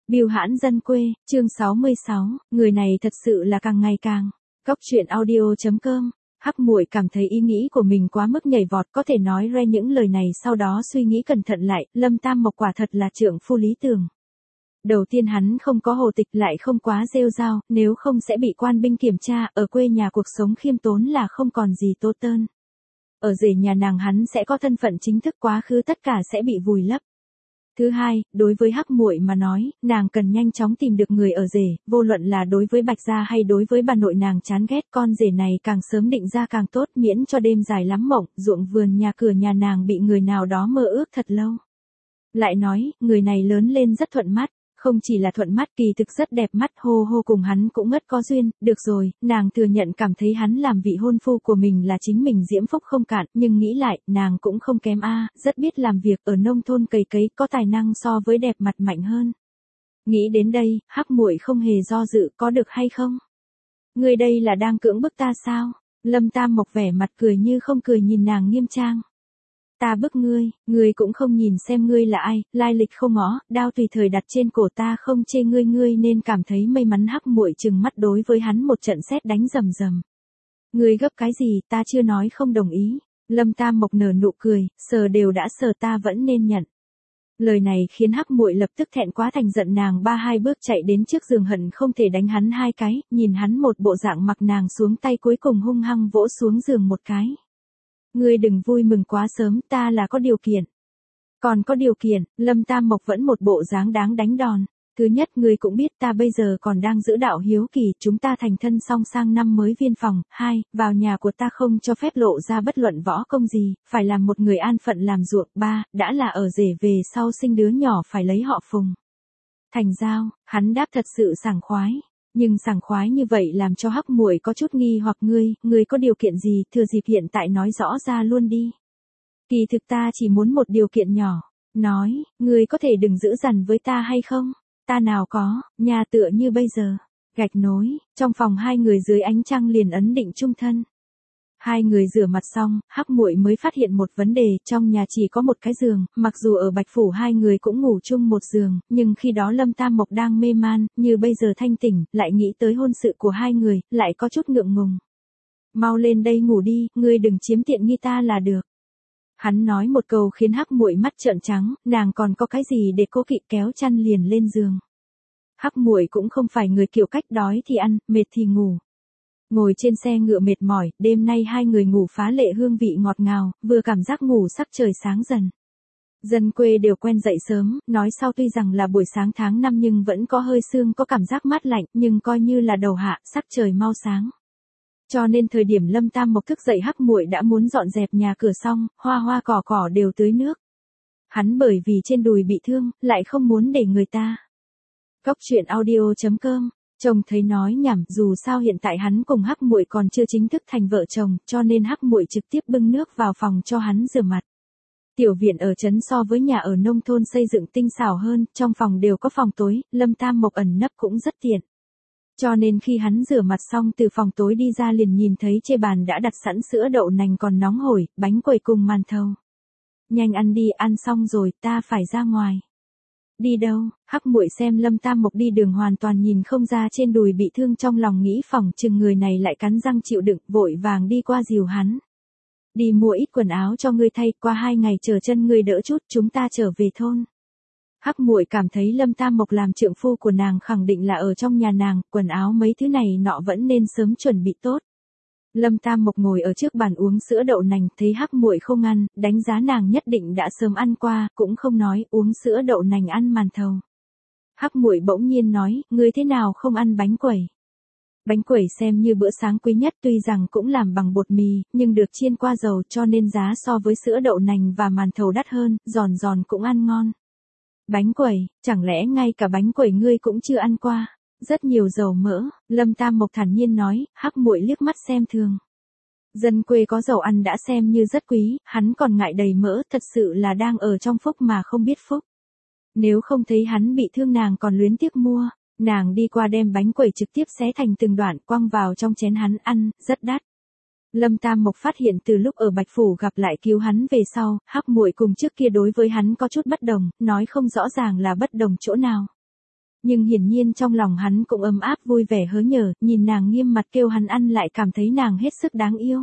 Bưu hãn dân quê, chương 66, người này thật sự là càng ngày càng. Cóc truyện audio.com. Hắc Muội cảm thấy ý nghĩ của mình quá mức nhảy vọt, có thể nói ra những lời này sau đó suy nghĩ cẩn thận lại, Lâm Tam Mộc quả thật là trượng phu lý tưởng. Đầu tiên hắn không có hồ tịch lại không quá rêu rao, nếu không sẽ bị quan binh kiểm tra, ở quê nhà cuộc sống khiêm tốn là không còn gì tốt tơn. Ở rể nhà nàng hắn sẽ có thân phận chính thức, quá khứ tất cả sẽ bị vùi lấp. Thứ hai, đối với Hắc Muội mà nói, nàng cần nhanh chóng tìm được người ở rể, vô luận là đối với Bạch gia hay đối với bà nội nàng chán ghét, con rể này càng sớm định ra càng tốt, miễn cho đêm dài lắm mộng, ruộng vườn nhà cửa nhà nàng bị người nào đó mơ ước thật lâu. Lại nói, người này lớn lên rất thuận mắt. Không chỉ là thuận mắt, kỳ thực rất đẹp mắt, hô hô cùng hắn cũng ngất có duyên. Được rồi, nàng thừa nhận cảm thấy hắn làm vị hôn phu của mình là chính mình diễm phúc không cạn, nhưng nghĩ lại, nàng cũng không kém a, rất biết làm việc, ở nông thôn cày cấy, có tài năng so với đẹp mặt mạnh hơn. Nghĩ đến đây, Hắc Muội không hề do dự, có được hay không? Ngươi đây là đang cưỡng bức ta sao? Lâm Tam Mộc vẻ mặt cười như không cười nhìn nàng nghiêm trang. Ta bức ngươi cũng không nhìn xem ngươi là ai, lai lịch không ngó, đao tùy thời đặt trên cổ ta không chê ngươi nên cảm thấy may mắn. Hắc Muội trừng mắt đối với hắn một trận sét đánh rầm rầm. Ngươi gấp cái gì, ta chưa nói không đồng ý. Lâm Tam Mộc nở nụ cười, sờ đều đã sờ ta vẫn nên nhận. Lời này khiến Hắc Muội lập tức thẹn quá thành giận, nàng hai bước chạy đến trước giường hận không thể đánh hắn hai cái, nhìn hắn một bộ dạng mặc nàng xuống tay cuối cùng hung hăng vỗ xuống giường một cái. Ngươi đừng vui mừng quá sớm, ta là có điều kiện. Còn có điều kiện, Lâm Tam Mộc vẫn một bộ dáng đáng đánh đòn. Thứ nhất, ngươi cũng biết ta bây giờ còn đang giữ đạo hiếu kỳ, chúng ta thành thân xong sang năm mới viên phòng. Hai, vào nhà của ta không cho phép lộ ra bất luận võ công gì, phải làm một người an phận làm ruộng. Ba, đã là ở rể về sau sinh đứa nhỏ phải lấy họ Phùng. Thành giao, hắn đáp thật sự sảng khoái. Nhưng sảng khoái như vậy làm cho Hắc Muội có chút nghi hoặc. Ngươi có điều kiện gì, thừa dịp hiện tại nói rõ ra luôn đi. Kỳ thực ta chỉ muốn một điều kiện nhỏ. Nói, ngươi có thể đừng giữ dằn với ta hay không? Ta nào có, nhà tựa như bây giờ. Gạch nối, trong phòng hai người dưới ánh trăng liền ấn định chung thân. Hai người rửa mặt xong, Hắc Muội mới phát hiện một vấn đề, trong nhà chỉ có một cái giường, mặc dù ở Bạch Phủ hai người cũng ngủ chung một giường, nhưng khi đó Lâm Tam Mộc đang mê man, như bây giờ thanh tỉnh, lại nghĩ tới hôn sự của hai người, lại có chút ngượng ngùng. Mau lên đây ngủ đi, ngươi đừng chiếm tiện nghi ta là được. Hắn nói một câu khiến Hắc Muội mắt trợn trắng, nàng còn có cái gì để cố kỵ, kéo chăn liền lên giường. Hắc Muội cũng không phải người kiểu cách đói thì ăn, mệt thì ngủ. Ngồi trên xe ngựa mệt mỏi, đêm nay hai người ngủ phá lệ, hương vị ngọt ngào, vừa cảm giác ngủ sắc trời sáng dần. Dân quê đều quen dậy sớm, nói sau tuy rằng là buổi sáng tháng 5 nhưng vẫn có hơi sương, có cảm giác mát lạnh, nhưng coi như là đầu hạ, sắc trời mau sáng. Cho nên thời điểm Lâm Tam Mộc thức dậy Hắc Muội đã muốn dọn dẹp nhà cửa xong, hoa cỏ đều tưới nước. Hắn bởi vì trên đùi bị thương, lại không muốn để người ta. Cóc truyện audio.com. Chồng thấy nói nhảm, dù sao hiện tại hắn cùng Hắc Muội còn chưa chính thức thành vợ chồng, cho nên Hắc Muội trực tiếp bưng nước vào phòng cho hắn rửa mặt. Tiểu viện ở trấn so với nhà ở nông thôn xây dựng tinh xảo hơn, trong phòng đều có phòng tối, Lâm Tam Mộc ẩn nấp cũng rất tiện. Cho nên khi hắn rửa mặt xong từ phòng tối đi ra liền nhìn thấy trên bàn đã đặt sẵn sữa đậu nành còn nóng hổi, bánh quẩy cùng màn thầu. Nhanh ăn đi, ăn xong rồi, ta phải ra ngoài. Đi đâu? Hắc Muội xem Lâm Tam Mộc đi đường hoàn toàn nhìn không ra trên đùi bị thương, trong lòng nghĩ phỏng chừng người này lại cắn răng chịu đựng, vội vàng đi qua dìu hắn. Đi mua ít quần áo cho ngươi thay, qua 2 ngày chờ chân ngươi đỡ chút chúng ta trở về thôn. Hắc Muội cảm thấy Lâm Tam Mộc làm trượng phu của nàng khẳng định là ở trong nhà nàng, quần áo mấy thứ này nọ vẫn nên sớm chuẩn bị tốt. Lâm Tam Mộc ngồi ở trước bàn uống sữa đậu nành, thấy Hắc Muội không ăn, đánh giá nàng nhất định đã sớm ăn qua, cũng không nói, uống sữa đậu nành ăn màn thầu. Hắc Muội bỗng nhiên nói, ngươi thế nào không ăn bánh quẩy? Bánh quẩy xem như bữa sáng quý nhất, tuy rằng cũng làm bằng bột mì, nhưng được chiên qua dầu cho nên giá so với sữa đậu nành và màn thầu đắt hơn, giòn giòn cũng ăn ngon. Bánh quẩy, chẳng lẽ ngay cả bánh quẩy ngươi cũng chưa ăn qua? Rất nhiều dầu mỡ, Lâm Tam Mộc thản nhiên nói. Hắc Muội liếc mắt xem thường. Dân quê có dầu ăn đã xem như rất quý, hắn còn ngại đầy mỡ, thật sự là đang ở trong phúc mà không biết phúc. Nếu không thấy hắn bị thương nàng còn luyến tiếc mua, nàng đi qua đem bánh quẩy trực tiếp xé thành từng đoạn quăng vào trong chén hắn ăn, rất đắt. Lâm Tam Mộc phát hiện từ lúc ở Bạch Phủ gặp lại cứu hắn về sau, Hắc Muội cùng trước kia đối với hắn có chút bất đồng, nói không rõ ràng là bất đồng chỗ nào. Nhưng hiển nhiên trong lòng hắn cũng ấm áp vui vẻ hớn hở, nhìn nàng nghiêm mặt kêu hắn ăn lại cảm thấy nàng hết sức đáng yêu.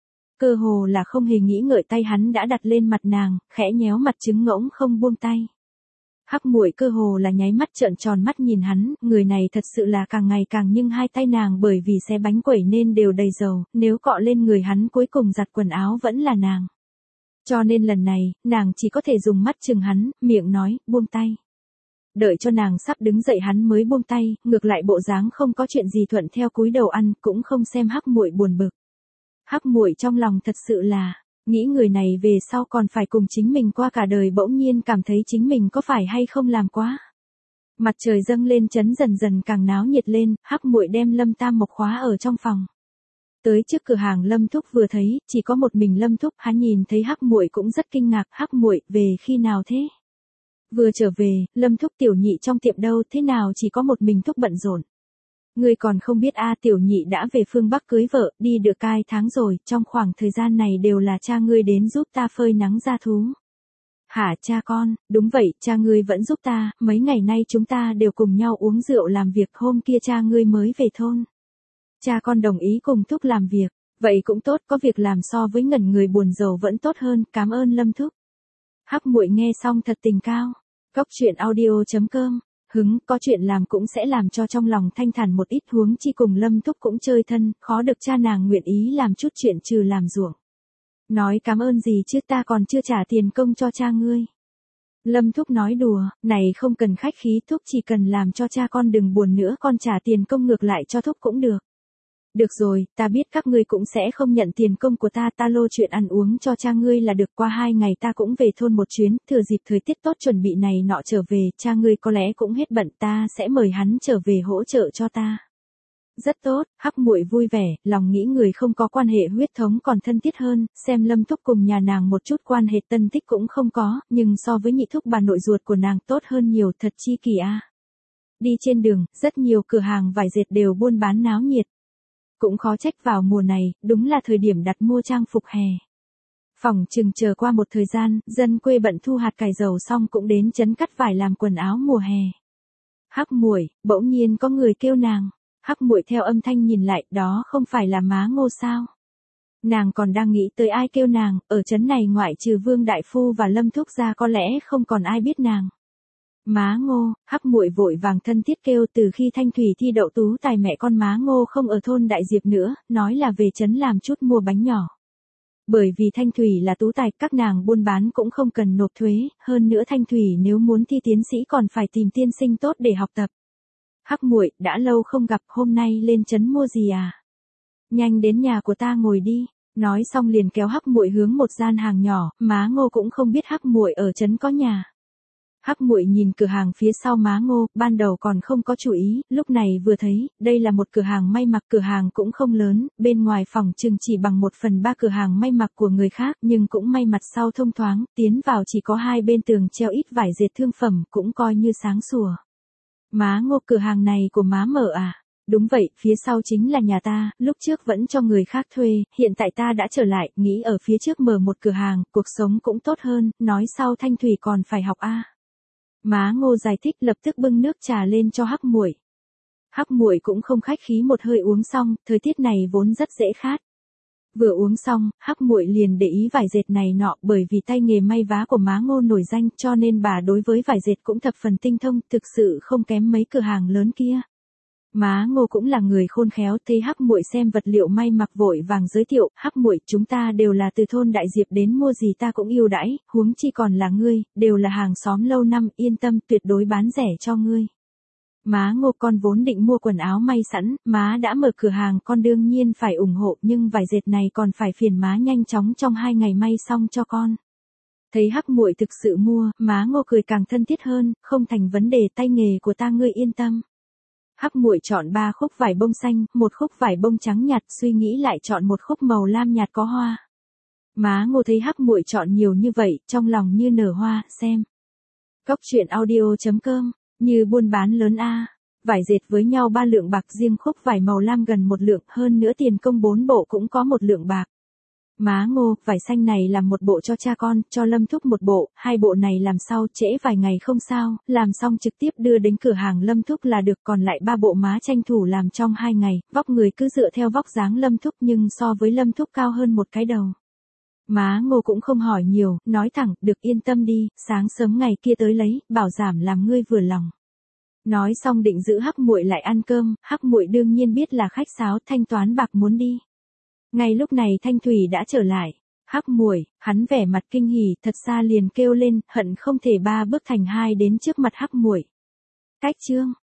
Cơ hồ là không hề nghĩ ngợi tay hắn đã đặt lên mặt nàng, khẽ nhéo mặt trứng ngỗng không buông tay. Hắc Muội cơ hồ là nháy mắt trợn tròn mắt nhìn hắn, người này thật sự là càng ngày càng, nhưng hai tay nàng bởi vì xé bánh quẩy nên đều đầy dầu, nếu cọ lên người hắn cuối cùng giặt quần áo vẫn là nàng. Cho nên lần này, nàng chỉ có thể dùng mắt chừng hắn, miệng nói, buông tay. Đợi cho nàng sắp đứng dậy hắn mới buông tay, ngược lại bộ dáng không có chuyện gì thuận theo cúi đầu ăn, cũng không xem Hắc Muội buồn bực. Hắc Muội trong lòng thật sự là, nghĩ người này về sau còn phải cùng chính mình qua cả đời, bỗng nhiên cảm thấy chính mình có phải hay không làm quá. Mặt trời dâng lên chấn dần dần càng náo nhiệt lên, Hắc Muội đem Lâm Tam Mộc khóa ở trong phòng. Tới trước cửa hàng Lâm Thúc vừa thấy, chỉ có một mình Lâm Thúc, hắn nhìn thấy Hắc Muội cũng rất kinh ngạc, Hắc Muội, về khi nào thế? Vừa trở về, Lâm Thúc tiểu nhị trong tiệm đâu, thế nào chỉ có một mình Thúc bận rộn. Ngươi còn không biết a, tiểu nhị đã về phương Bắc cưới vợ, đi được cai tháng rồi, trong khoảng thời gian này đều là cha ngươi đến giúp ta phơi nắng ra thú. Hả cha con, đúng vậy, cha ngươi vẫn giúp ta, mấy ngày nay chúng ta đều cùng nhau uống rượu làm việc, hôm kia cha ngươi mới về thôn. Cha con đồng ý cùng Thúc làm việc, vậy cũng tốt, có việc làm so với ngẩn người buồn rầu vẫn tốt hơn, cảm ơn Lâm Thúc. Hắc Muội nghe xong thật tình cao. Cóc truyện audio.com, hứng, có chuyện làm cũng sẽ làm cho trong lòng thanh thản một ít, huống chi cùng Lâm Thúc cũng chơi thân, khó được cha nàng nguyện ý làm chút chuyện trừ làm ruộng. Nói cảm ơn gì chứ, ta còn chưa trả tiền công cho cha ngươi. Lâm Thúc nói đùa, này không cần khách khí, Thúc chỉ cần làm cho cha con đừng buồn nữa, con trả tiền công ngược lại cho Thúc cũng được. Được rồi, ta biết các ngươi cũng sẽ không nhận tiền công của ta, ta lô chuyện ăn uống cho cha ngươi là được, qua 2 ngày ta cũng về thôn một chuyến, thừa dịp thời tiết tốt chuẩn bị này nọ trở về, cha ngươi có lẽ cũng hết bận, ta sẽ mời hắn trở về hỗ trợ cho ta. Rất tốt, Hắc Muội vui vẻ, lòng nghĩ người không có quan hệ huyết thống còn thân thiết hơn, xem Lâm Thúc cùng nhà nàng một chút quan hệ tân tích cũng không có, nhưng so với nhị thúc bà nội ruột của nàng tốt hơn nhiều, thật chi kỳ a. Đi trên đường, rất nhiều cửa hàng vải dệt đều buôn bán náo nhiệt. Cũng khó trách vào mùa này, đúng là thời điểm đặt mua trang phục hè. Phỏng chừng chờ qua một thời gian, dân quê bận thu hạt cải dầu xong cũng đến trấn cắt vải làm quần áo mùa hè. Hắc Muội, bỗng nhiên có người kêu nàng. Hắc Muội theo âm thanh nhìn lại, đó không phải là má Ngô sao? Nàng còn đang nghĩ tới ai kêu nàng, ở trấn này ngoại trừ Vương Đại Phu và Lâm Thúc ra có lẽ không còn ai biết nàng. Má Ngô, Hắc Muội vội vàng thân thiết kêu, từ khi Thanh Thủy thi đậu tú tài mẹ con má Ngô không ở thôn Đại Diệp nữa, nói là về trấn làm chút mua bánh nhỏ. Bởi vì Thanh Thủy là tú tài, các nàng buôn bán cũng không cần nộp thuế, hơn nữa Thanh Thủy nếu muốn thi tiến sĩ còn phải tìm tiên sinh tốt để học tập. Hắc Muội, đã lâu không gặp, hôm nay lên trấn mua gì à? Nhanh đến nhà của ta ngồi đi. Nói xong liền kéo Hắc Muội hướng một gian hàng nhỏ, má Ngô cũng không biết Hắc Muội ở trấn có nhà. Hắc Muội nhìn cửa hàng phía sau má Ngô, ban đầu còn không có chú ý, lúc này vừa thấy, đây là một cửa hàng may mặc, cửa hàng cũng không lớn, bên ngoài phòng chừng chỉ bằng 1/3 cửa hàng may mặc của người khác, nhưng cũng may mặt sau thông thoáng, tiến vào chỉ có 2 bên tường treo ít vải dệt thương phẩm, cũng coi như sáng sủa. Má Ngô, cửa hàng này của má mở à? Đúng vậy, phía sau chính là nhà ta, lúc trước vẫn cho người khác thuê, hiện tại ta đã trở lại, nghĩ ở phía trước mở một cửa hàng, cuộc sống cũng tốt hơn, nói sau Thanh Thủy còn phải học a. Má Ngô giải thích, lập tức bưng nước trà lên cho Hắc Muội. Hắc Muội cũng không khách khí một hơi uống xong, thời tiết này vốn rất dễ khát. Vừa uống xong, Hắc Muội liền để ý vải dệt này nọ, bởi vì tay nghề may vá của má Ngô nổi danh, cho nên bà đối với vải dệt cũng thập phần tinh thông, thực sự không kém mấy cửa hàng lớn kia. Má Ngô cũng là người khôn khéo, thấy Hắc Muội xem vật liệu may mặc vội vàng giới thiệu, Hắc Muội, chúng ta đều là từ thôn Đại Diệp đến, mua gì ta cũng ưu đãi, huống chi còn là ngươi, đều là hàng xóm lâu năm, yên tâm, tuyệt đối bán rẻ cho ngươi. Má Ngô, con vốn định mua quần áo may sẵn, má đã mở cửa hàng, con đương nhiên phải ủng hộ, nhưng vải dệt này còn phải phiền má nhanh chóng trong 2 ngày may xong cho con. Thấy Hắc Muội thực sự mua, má Ngô cười càng thân thiết hơn, không thành vấn đề, tay nghề của ta ngươi yên tâm. Hắc Muội chọn 3 khúc vải bông xanh, 1 khúc vải bông trắng nhạt, suy nghĩ lại chọn 1 khúc màu lam nhạt có hoa. Má Ngô thấy Hắc Muội chọn nhiều như vậy, trong lòng như nở hoa, xem. Cóc truyện audio.com, như buôn bán lớn a. Vải dệt với nhau 3 lượng bạc, riêng khúc vải màu lam gần 1 lượng, hơn nữa tiền công 4 bộ cũng có 1 lượng bạc. Má Ngô, vải xanh này làm một bộ cho cha con, cho Lâm Thúc một bộ, hai bộ này làm sau, trễ vài ngày không sao, làm xong trực tiếp đưa đến cửa hàng Lâm Thúc là được, còn lại 3 bộ má tranh thủ làm trong 2 ngày, vóc người cứ dựa theo vóc dáng Lâm Thúc nhưng so với Lâm Thúc cao hơn một cái đầu. Má Ngô cũng không hỏi nhiều, nói thẳng, được yên tâm đi, sáng sớm ngày kia tới lấy, bảo đảm làm ngươi vừa lòng. Nói xong định giữ Hắc Muội lại ăn cơm, Hắc Muội đương nhiên biết là khách sáo, thanh toán bạc muốn đi. Ngay lúc này Thanh Thủy đã trở lại. Hắc Muội, hắn vẻ mặt kinh hỉ, thật xa liền kêu lên, hận không thể 3 bước thành 2 đến trước mặt Hắc Muội. Cách chương